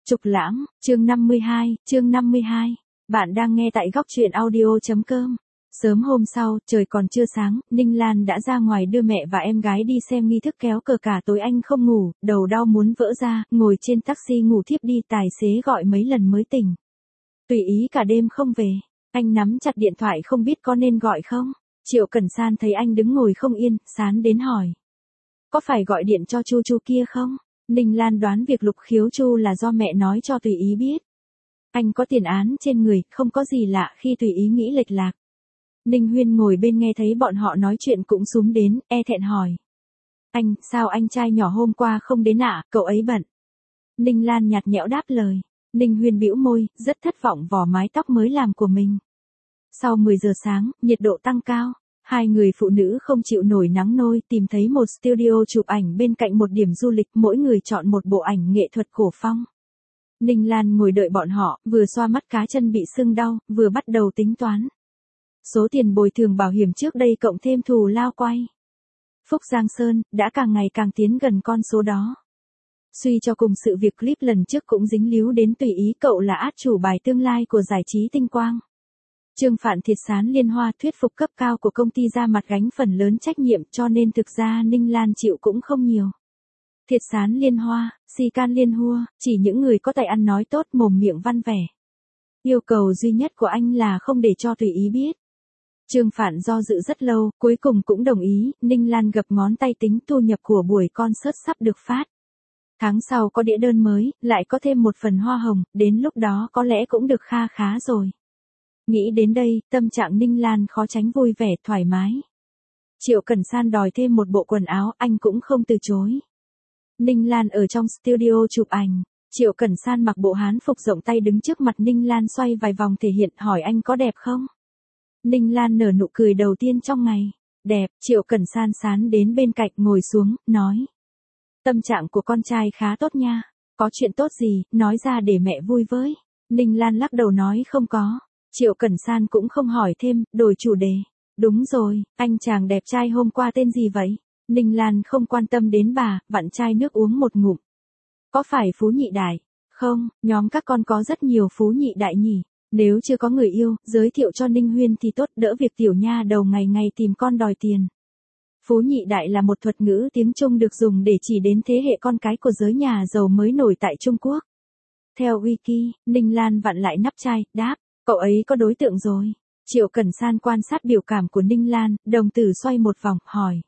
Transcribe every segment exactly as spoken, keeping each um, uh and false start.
Trục Lãng, chương năm mươi hai, chương năm mươi hai. Bạn đang nghe tại góc truyện audio.com. Sớm hôm sau, trời còn chưa sáng, Ninh Lan đã ra ngoài đưa mẹ và em gái đi xem nghi thức kéo cờ cả tối anh không ngủ, đầu đau muốn vỡ ra, ngồi trên taxi ngủ thiếp đi, tài xế gọi mấy lần mới tỉnh. Tùy ý cả đêm không về, anh nắm chặt điện thoại không biết có nên gọi không. Triệu Cẩn San thấy anh đứng ngồi không yên, sán đến hỏi. Có phải gọi điện cho Chu Chu kia không? Ninh Lan đoán việc Lục Khiếu Chu là do mẹ nói cho tùy ý biết. Anh có tiền án trên người, không có gì lạ khi tùy ý nghĩ lệch lạc. Ninh Huyên ngồi bên nghe thấy bọn họ nói chuyện cũng xúm đến, e thẹn hỏi. Anh, sao anh trai nhỏ hôm qua không đến ạ, à? Cậu ấy bận. Ninh Lan nhạt nhẽo đáp lời. Ninh Huyên bĩu môi, rất thất vọng vò mái tóc mới làm của mình. Sau mười giờ sáng, nhiệt độ tăng cao. Hai người phụ nữ không chịu nổi nắng nôi tìm thấy một studio chụp ảnh bên cạnh một điểm du lịch, mỗi người chọn một bộ ảnh nghệ thuật cổ phong. Ninh Lan ngồi đợi bọn họ, vừa xoa mắt cá chân bị sưng đau, vừa bắt đầu tính toán. Số tiền bồi thường bảo hiểm trước đây cộng thêm thù lao quay Phúc Giang Sơn, đã càng ngày càng tiến gần con số đó. Suy cho cùng sự việc clip lần trước cũng dính líu đến tùy ý, cậu là át chủ bài tương lai của giải trí tinh quang. Trương Phạn Thiệt Sán Liên Hoa thuyết phục cấp cao của công ty ra mặt gánh phần lớn trách nhiệm, cho nên thực ra Ninh Lan chịu cũng không nhiều. Thiệt Sán Liên Hoa, Si Can Liên Hua, chỉ những người có tài ăn nói tốt, mồm miệng văn vẻ. Yêu cầu duy nhất của anh là không để cho tùy ý biết. Trương Phạn do dự rất lâu, cuối cùng cũng đồng ý. Ninh Lan gập ngón tay tính thu nhập của buổi concert sắp được phát. Tháng sau có đĩa đơn mới, lại có thêm một phần hoa hồng, đến lúc đó có lẽ cũng được kha khá rồi. Nghĩ đến đây, tâm trạng Ninh Lan khó tránh vui vẻ, thoải mái. Triệu Cẩn San đòi thêm một bộ quần áo, anh cũng không từ chối. Ninh Lan ở trong studio chụp ảnh. Triệu Cẩn San mặc bộ hán phục rộng tay đứng trước mặt Ninh Lan xoay vài vòng thể hiện, hỏi anh có đẹp không? Ninh Lan nở nụ cười đầu tiên trong ngày. Đẹp. Triệu Cẩn San sán đến bên cạnh ngồi xuống, nói. Tâm trạng của con trai khá tốt nha. Có chuyện tốt gì, nói ra để mẹ vui với. Ninh Lan lắc đầu nói không có. Triệu Cẩn San cũng không hỏi thêm, đổi chủ đề. Đúng rồi, anh chàng đẹp trai hôm qua tên gì vậy? Ninh Lan không quan tâm đến bà, vặn chai nước uống một ngụm. Có phải Phú Nhị Đại? Không, nhóm các con có rất nhiều Phú Nhị Đại nhỉ. Nếu chưa có người yêu, giới thiệu cho Ninh Huyên thì tốt, đỡ việc tiểu nha đầu ngày ngày tìm con đòi tiền. Phú Nhị Đại là một thuật ngữ tiếng Trung được dùng để chỉ đến thế hệ con cái của giới nhà giàu mới nổi tại Trung Quốc. Theo Wiki, Ninh Lan vặn lại nắp chai, đáp. Cậu ấy có đối tượng rồi. Triệu Cẩn San quan sát biểu cảm của Ninh Lan, đồng tử xoay một vòng, hỏi.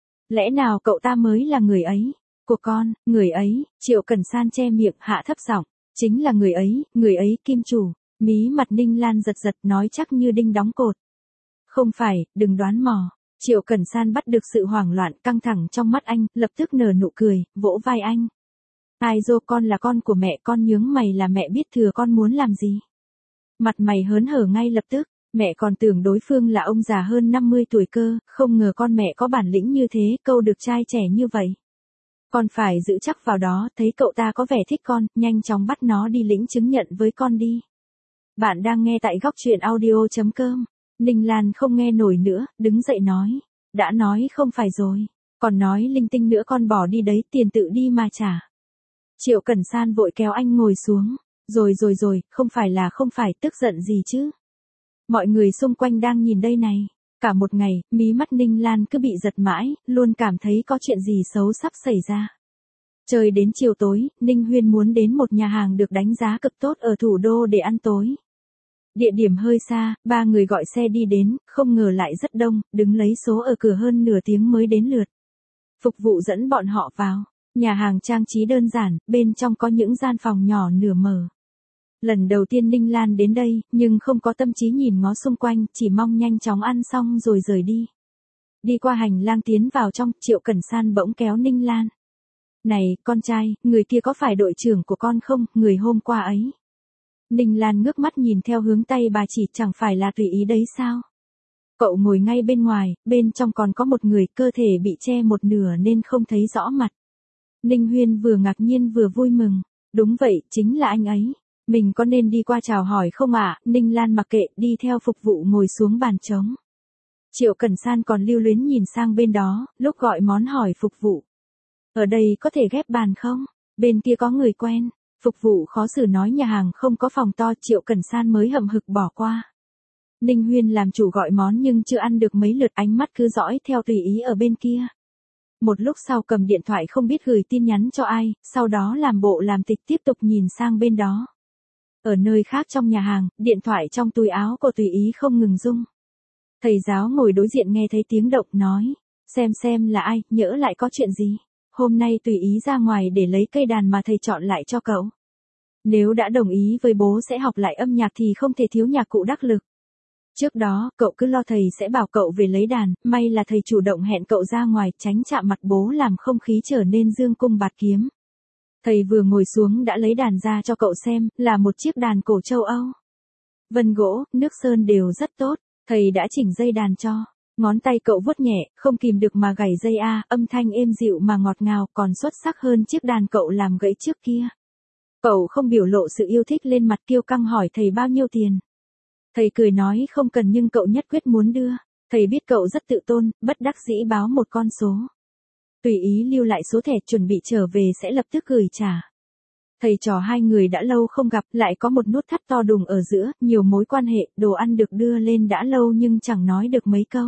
Lẽ nào cậu ta mới là người ấy? Của con, người ấy, Triệu Cẩn San che miệng, hạ thấp giọng. Chính là người ấy, người ấy, kim chủ. Mí mặt Ninh Lan giật giật, nói chắc như đinh đóng cột. Không phải, đừng đoán mò. Triệu Cẩn San bắt được sự hoảng loạn căng thẳng trong mắt anh, lập tức nở nụ cười, vỗ vai anh. Ai dô, con là con của mẹ, con nhướng mày là mẹ biết thừa con muốn làm gì. Mặt mày hớn hở ngay lập tức, mẹ còn tưởng đối phương là ông già hơn năm mươi tuổi cơ, không ngờ con mẹ có bản lĩnh như thế, câu được trai trẻ như vậy. Con phải giữ chắc vào đó, thấy cậu ta có vẻ thích con, nhanh chóng bắt nó đi lĩnh chứng nhận với con đi. Bạn đang nghe tại góc truyện audio.com. Ninh Lan không nghe nổi nữa, đứng dậy nói. Đã nói không phải rồi, còn nói linh tinh nữa, con bỏ đi đấy, tiền tự đi mà trả. Triệu Cẩn San vội kéo anh ngồi xuống. Rồi rồi rồi, không phải là không phải, tức giận gì chứ. Mọi người xung quanh đang nhìn đây này. Cả một ngày, mí mắt Ninh Lan cứ bị giật mãi, luôn cảm thấy có chuyện gì xấu sắp xảy ra. Trời đến chiều tối, Ninh Huyên muốn đến một nhà hàng được đánh giá cực tốt ở thủ đô để ăn tối. Địa điểm hơi xa, ba người gọi xe đi đến, không ngờ lại rất đông, đứng lấy số ở cửa hơn nửa tiếng mới đến lượt. Phục vụ dẫn bọn họ vào. Nhà hàng trang trí đơn giản, bên trong có những gian phòng nhỏ nửa mở. Lần đầu tiên Ninh Lan đến đây, nhưng không có tâm trí nhìn ngó xung quanh, chỉ mong nhanh chóng ăn xong rồi rời đi. Đi qua hành lang tiến vào trong, Triệu Cẩn San bỗng kéo Ninh Lan. Này, con trai, người kia có phải đội trưởng của con không, người hôm qua ấy? Ninh Lan ngước mắt nhìn theo hướng tay bà chỉ, chẳng phải là tùy ý đấy sao? Cậu ngồi ngay bên ngoài, bên trong còn có một người, cơ thể bị che một nửa nên không thấy rõ mặt. Ninh Huyên vừa ngạc nhiên vừa vui mừng. Đúng vậy, chính là anh ấy. Mình có nên đi qua chào hỏi không ạ? À? Ninh Lan mặc kệ, đi theo phục vụ ngồi xuống bàn trống. Triệu Cẩn San còn lưu luyến nhìn sang bên đó, lúc gọi món hỏi phục vụ. Ở đây có thể ghép bàn không? Bên kia có người quen. Phục vụ khó xử nói nhà hàng không có phòng to, Triệu Cẩn San mới hậm hực bỏ qua. Ninh Huyên làm chủ gọi món nhưng chưa ăn được mấy lượt, ánh mắt cứ dõi theo tùy ý ở bên kia. Một lúc sau cầm điện thoại không biết gửi tin nhắn cho ai, sau đó làm bộ làm tịch tiếp tục nhìn sang bên đó. Ở nơi khác trong nhà hàng, điện thoại trong túi áo của tùy ý không ngừng rung. Thầy giáo ngồi đối diện nghe thấy tiếng động nói, xem xem là ai, nhỡ lại có chuyện gì. Hôm nay tùy ý ra ngoài để lấy cây đàn mà thầy chọn lại cho cậu. Nếu đã đồng ý với bố sẽ học lại âm nhạc thì không thể thiếu nhạc cụ đắc lực. Trước đó, cậu cứ lo thầy sẽ bảo cậu về lấy đàn, may là thầy chủ động hẹn cậu ra ngoài tránh chạm mặt bố làm không khí trở nên dương cung bạt kiếm. Thầy vừa ngồi xuống đã lấy đàn ra cho cậu xem, là một chiếc đàn cổ châu Âu. Vân gỗ, nước sơn đều rất tốt, thầy đã chỉnh dây đàn cho. Ngón tay cậu vuốt nhẹ, không kìm được mà gảy dây a, âm thanh êm dịu mà ngọt ngào, còn xuất sắc hơn chiếc đàn cậu làm gãy trước kia. Cậu không biểu lộ sự yêu thích lên mặt, kiêu căng hỏi thầy bao nhiêu tiền. Thầy cười nói không cần nhưng cậu nhất quyết muốn đưa. Thầy biết cậu rất tự tôn, bất đắc dĩ báo một con số. Tùy ý lưu lại số thẻ chuẩn bị trở về sẽ lập tức gửi trả. Thầy trò hai người đã lâu không gặp, lại có một nút thắt to đùng ở giữa, nhiều mối quan hệ, đồ ăn được đưa lên đã lâu nhưng chẳng nói được mấy câu.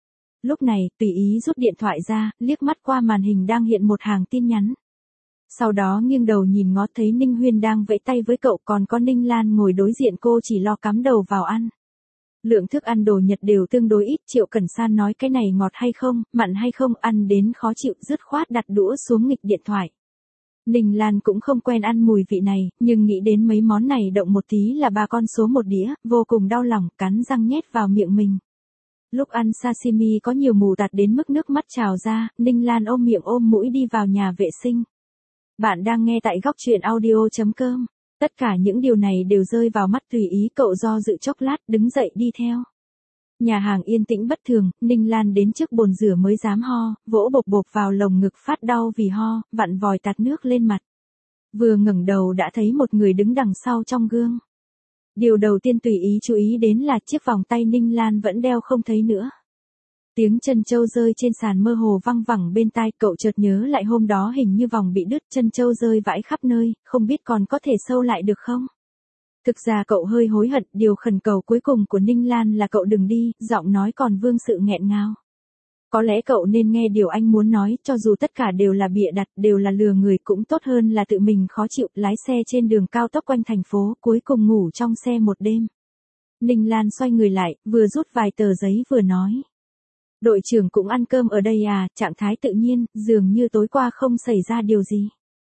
Lúc này, tùy ý rút điện thoại ra, liếc mắt qua màn hình đang hiện một hàng tin nhắn. Sau đó nghiêng đầu nhìn ngó thấy Ninh Huyên đang vẫy tay với cậu, còn có Ninh Lan ngồi đối diện cô chỉ lo cắm đầu vào ăn. Lượng thức ăn đồ Nhật đều tương đối ít, Triệu Cẩn San nói cái này ngọt hay không, mặn hay không, ăn đến khó chịu dứt khoát đặt đũa xuống nghịch điện thoại. Ninh Lan cũng không quen ăn mùi vị này, nhưng nghĩ đến mấy món này động một tí là ba con số một đĩa, vô cùng đau lòng, cắn răng nhét vào miệng mình. Lúc ăn sashimi có nhiều mù tạt đến mức nước mắt trào ra, Ninh Lan ôm miệng ôm mũi đi vào nhà vệ sinh. Bạn đang nghe tại góc truyện audio chấm com. Tất cả những điều này đều rơi vào mắt tùy ý, cậu do dự chốc lát, đứng dậy đi theo. Nhà hàng yên tĩnh bất thường, Ninh Lan đến trước bồn rửa mới dám ho, vỗ bộp bộp vào lồng ngực phát đau vì ho, vặn vòi tạt nước lên mặt. Vừa ngẩng đầu đã thấy một người đứng đằng sau trong gương. Điều đầu tiên tùy ý chú ý đến là chiếc vòng tay Ninh Lan vẫn đeo không thấy nữa. Tiếng chân châu rơi trên sàn mơ hồ văng vẳng bên tai, cậu chợt nhớ lại hôm đó hình như vòng bị đứt, chân châu rơi vãi khắp nơi, không biết còn có thể sâu lại được không? Thực ra cậu hơi hối hận, điều khẩn cầu cuối cùng của Ninh Lan là cậu đừng đi, giọng nói còn vương sự nghẹn ngào. Có lẽ cậu nên nghe điều anh muốn nói, cho dù tất cả đều là bịa đặt, đều là lừa người, cũng tốt hơn là tự mình khó chịu, lái xe trên đường cao tốc quanh thành phố, cuối cùng ngủ trong xe một đêm. Ninh Lan xoay người lại, vừa rút vài tờ giấy vừa nói. Đội trưởng cũng ăn cơm ở đây à, trạng thái tự nhiên, dường như tối qua không xảy ra điều gì.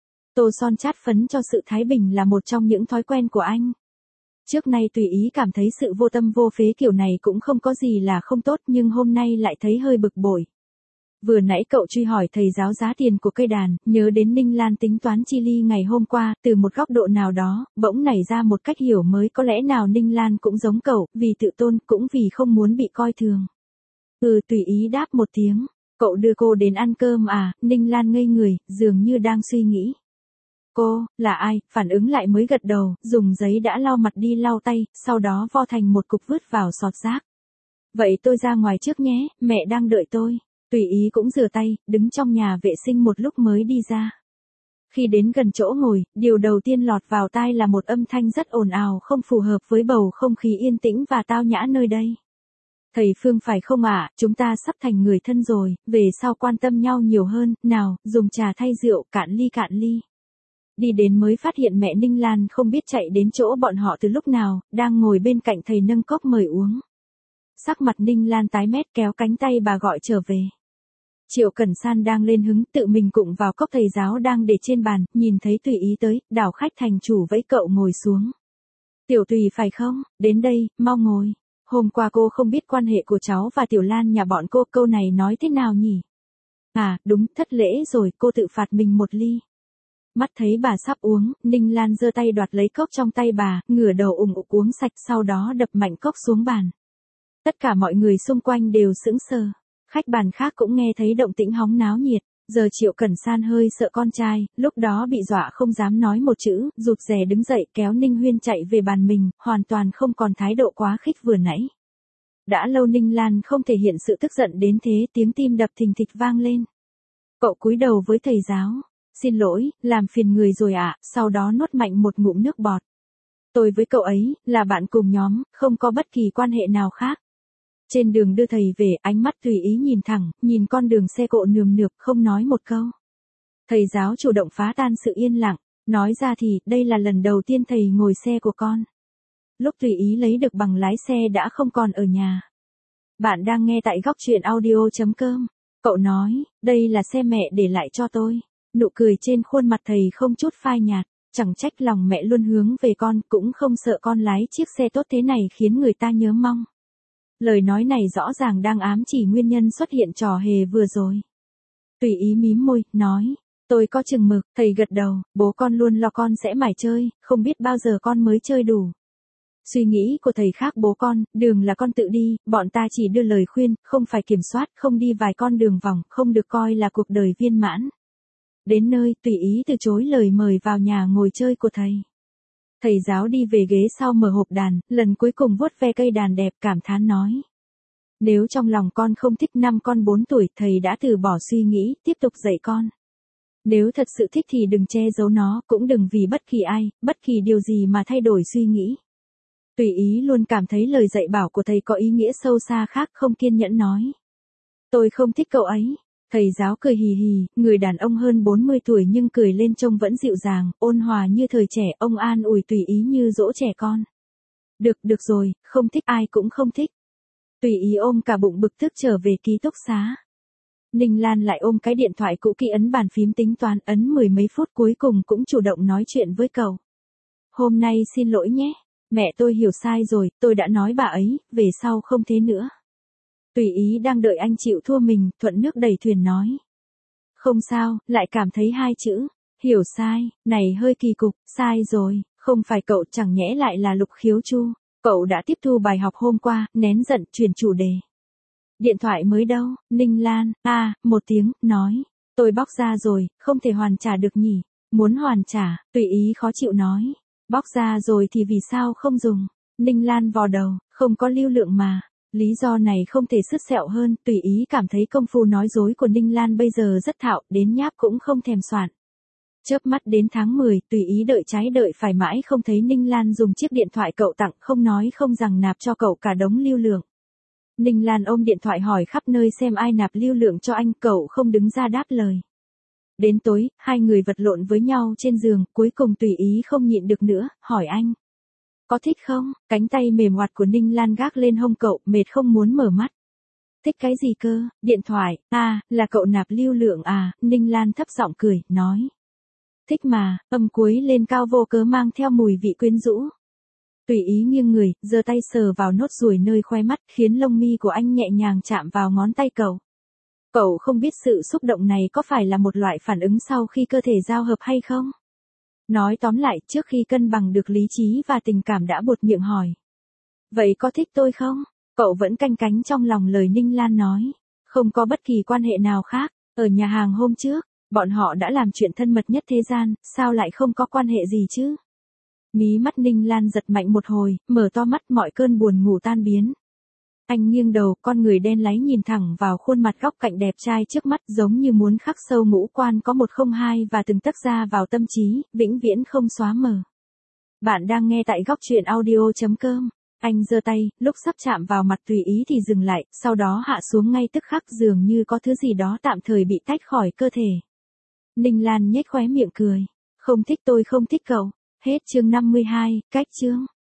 Tô son chát phấn cho sự thái bình là một trong những thói quen của anh. Trước nay tùy ý cảm thấy sự vô tâm vô phế kiểu này cũng không có gì là không tốt, nhưng hôm nay lại thấy hơi bực bội. Vừa nãy cậu truy hỏi thầy giáo giá tiền của cây đàn, nhớ đến Ninh Lan tính toán chi ly ngày hôm qua, từ một góc độ nào đó, bỗng nảy ra một cách hiểu mới, có lẽ nào Ninh Lan cũng giống cậu, vì tự tôn, cũng vì không muốn bị coi thường. Ừ, tùy ý đáp một tiếng. Cậu đưa cô đến ăn cơm à? Ninh Lan ngây người, dường như đang suy nghĩ. Cô, là ai? Phản ứng lại mới gật đầu, dùng giấy đã lau mặt đi lau tay, sau đó vo thành một cục vứt vào sọt rác. Vậy tôi ra ngoài trước nhé, mẹ đang đợi tôi. Tùy ý cũng rửa tay, đứng trong nhà vệ sinh một lúc mới đi ra. Khi đến gần chỗ ngồi, điều đầu tiên lọt vào tai là một âm thanh rất ồn ào, không phù hợp với bầu không khí yên tĩnh và tao nhã nơi đây. Thầy Phương phải không ạ, chúng ta sắp thành người thân rồi, về sau quan tâm nhau nhiều hơn, nào, dùng trà thay rượu, cạn ly cạn ly. Đi đến mới phát hiện mẹ Ninh Lan không biết chạy đến chỗ bọn họ từ lúc nào, đang ngồi bên cạnh thầy nâng cốc mời uống. Sắc mặt Ninh Lan tái mét, kéo cánh tay bà gọi trở về. Triệu Cẩn San đang lên hứng, tự mình cụng vào cốc thầy giáo đang để trên bàn, nhìn thấy tùy ý tới, đảo khách thành chủ vẫy cậu ngồi xuống. Tiểu Tùy phải không, đến đây, mau ngồi. Hôm qua cô không biết quan hệ của cháu và Tiểu Lan nhà bọn cô, câu này nói thế nào nhỉ? À, đúng, thất lễ rồi, cô tự phạt mình một ly. Mắt thấy bà sắp uống, Ninh Lan giơ tay đoạt lấy cốc trong tay bà, ngửa đầu ủng ục uống sạch, sau đó đập mạnh cốc xuống bàn. Tất cả mọi người xung quanh đều sững sờ. Khách bàn khác cũng nghe thấy động tĩnh hóng náo nhiệt. Giờ Triệu Cẩn San hơi sợ con trai, lúc đó bị dọa không dám nói một chữ, rụt rè đứng dậy kéo Ninh Huyên chạy về bàn mình, hoàn toàn không còn thái độ quá khích vừa nãy. Đã lâu Ninh Lan không thể hiện sự tức giận đến thế, tiếng tim đập thình thịch vang lên. Cậu cúi đầu với thầy giáo. xin lỗi, làm phiền người rồi ạ, sau đó nuốt mạnh một ngụm nước bọt. Tôi với cậu ấy, là bạn cùng nhóm, không có bất kỳ quan hệ nào khác. Trên đường đưa thầy về, ánh mắt tùy ý nhìn thẳng, nhìn con đường xe cộ nườm nượp, không nói một câu. Thầy giáo chủ động phá tan sự yên lặng, nói ra thì, đây là lần đầu tiên thầy ngồi xe của con. Lúc tùy ý lấy được bằng lái xe đã không còn ở nhà. Bạn đang nghe tại góc truyện audio.com. Cậu nói, đây là xe mẹ để lại cho tôi. Nụ cười trên khuôn mặt thầy không chút phai nhạt, chẳng trách lòng mẹ luôn hướng về con, cũng không sợ con lái chiếc xe tốt thế này khiến người ta nhớ mong. Lời nói này rõ ràng đang ám chỉ nguyên nhân xuất hiện trò hề vừa rồi. Tùy ý mím môi, nói, tôi có chừng mực, thầy gật đầu, bố con luôn lo con sẽ mải chơi, không biết bao giờ con mới chơi đủ. Suy nghĩ của thầy khác bố con, đường là con tự đi, bọn ta chỉ đưa lời khuyên, không phải kiểm soát, không đi vài con đường vòng, không được coi là cuộc đời viên mãn. Đến nơi, tùy ý từ chối lời mời vào nhà ngồi chơi của thầy. Thầy giáo đi về ghế sau mở hộp đàn, lần cuối cùng vuốt ve cây đàn đẹp cảm thán nói. Nếu trong lòng con không thích năm con bốn tuổi, thầy đã từ bỏ suy nghĩ, tiếp tục dạy con. Nếu thật sự thích thì đừng che giấu nó, cũng đừng vì bất kỳ ai, bất kỳ điều gì mà thay đổi suy nghĩ. Tùy ý luôn cảm thấy lời dạy bảo của thầy có ý nghĩa sâu xa khác, không kiên nhẫn nói. Tôi không thích cậu ấy. Thầy giáo cười hì hì, người đàn ông hơn bốn mươi tuổi nhưng cười lên trông vẫn dịu dàng, ôn hòa như thời trẻ, ông an ủi tùy ý như dỗ trẻ con. Được, được rồi, không thích ai cũng không thích. Tùy ý ôm cả bụng bực tức trở về ký túc xá. Ninh Lan lại ôm cái điện thoại cũ kỹ ấn bàn phím tính toán, ấn mười mấy phút cuối cùng cũng chủ động nói chuyện với cậu. Hôm nay xin lỗi nhé, mẹ tôi hiểu sai rồi, tôi đã nói bà ấy, về sau không thế nữa. Tùy ý đang đợi anh chịu thua mình, thuận nước đẩy thuyền nói. Không sao, lại cảm thấy hai chữ, hiểu sai, này hơi kỳ cục, sai rồi, không phải cậu, chẳng nhẽ lại là Lục Khiếu Chu. Cậu đã tiếp thu bài học hôm qua, nén giận, chuyển chủ đề. Điện thoại mới đâu, Ninh Lan, a à, một tiếng, nói. Tôi bóc ra rồi, không thể hoàn trả được nhỉ. Muốn hoàn trả, tùy ý khó chịu nói. Bóc ra rồi thì vì sao không dùng? Ninh Lan vò đầu, không có lưu lượng mà. Lý do này không thể sứt sẹo hơn, tùy ý cảm thấy công phu nói dối của Ninh Lan bây giờ rất thạo, đến nháp cũng không thèm soạn. Chớp mắt đến tháng mười, tùy ý đợi trái đợi phải mãi không thấy Ninh Lan dùng chiếc điện thoại cậu tặng, không nói không rằng nạp cho cậu cả đống lưu lượng. Ninh Lan ôm điện thoại hỏi khắp nơi xem ai nạp lưu lượng cho anh, cậu không đứng ra đáp lời. Đến tối, hai người vật lộn với nhau trên giường, cuối cùng tùy ý không nhịn được nữa, hỏi anh. Có thích không? Cánh tay mềm oặt của Ninh Lan gác lên hông cậu, mệt không muốn mở mắt. Thích cái gì cơ? Điện thoại, à, là cậu nạp lưu lượng à, Ninh Lan thấp giọng cười, nói. Thích mà, âm cuối lên cao vô cớ mang theo mùi vị quyến rũ. Tùy ý nghiêng người, giơ tay sờ vào nốt ruồi nơi khoe mắt, khiến lông mi của anh nhẹ nhàng chạm vào ngón tay cậu. Cậu không biết sự xúc động này có phải là một loại phản ứng sau khi cơ thể giao hợp hay không? Nói tóm lại, trước khi cân bằng được lý trí và tình cảm đã buột miệng hỏi. Vậy có thích tôi không? Cậu vẫn canh cánh trong lòng lời Ninh Lan nói. Không có bất kỳ quan hệ nào khác, ở nhà hàng hôm trước, bọn họ đã làm chuyện thân mật nhất thế gian, sao lại không có quan hệ gì chứ? Mí mắt Ninh Lan giật mạnh một hồi, mở to mắt, mọi cơn buồn ngủ tan biến. Anh nghiêng đầu, con người đen láy nhìn thẳng vào khuôn mặt góc cạnh đẹp trai trước mắt, giống như muốn khắc sâu ngũ quan có một không hai và từng tấc ra vào tâm trí, vĩnh viễn không xóa mờ. Bạn đang nghe tại góc truyện audio.com. Anh giơ tay, lúc sắp chạm vào mặt tùy ý thì dừng lại, sau đó hạ xuống ngay tức khắc, dường như có thứ gì đó tạm thời bị tách khỏi cơ thể. Ninh Lan nhếch khóe miệng cười. Không thích tôi không thích cậu. Hết chương năm mươi hai, cách chương.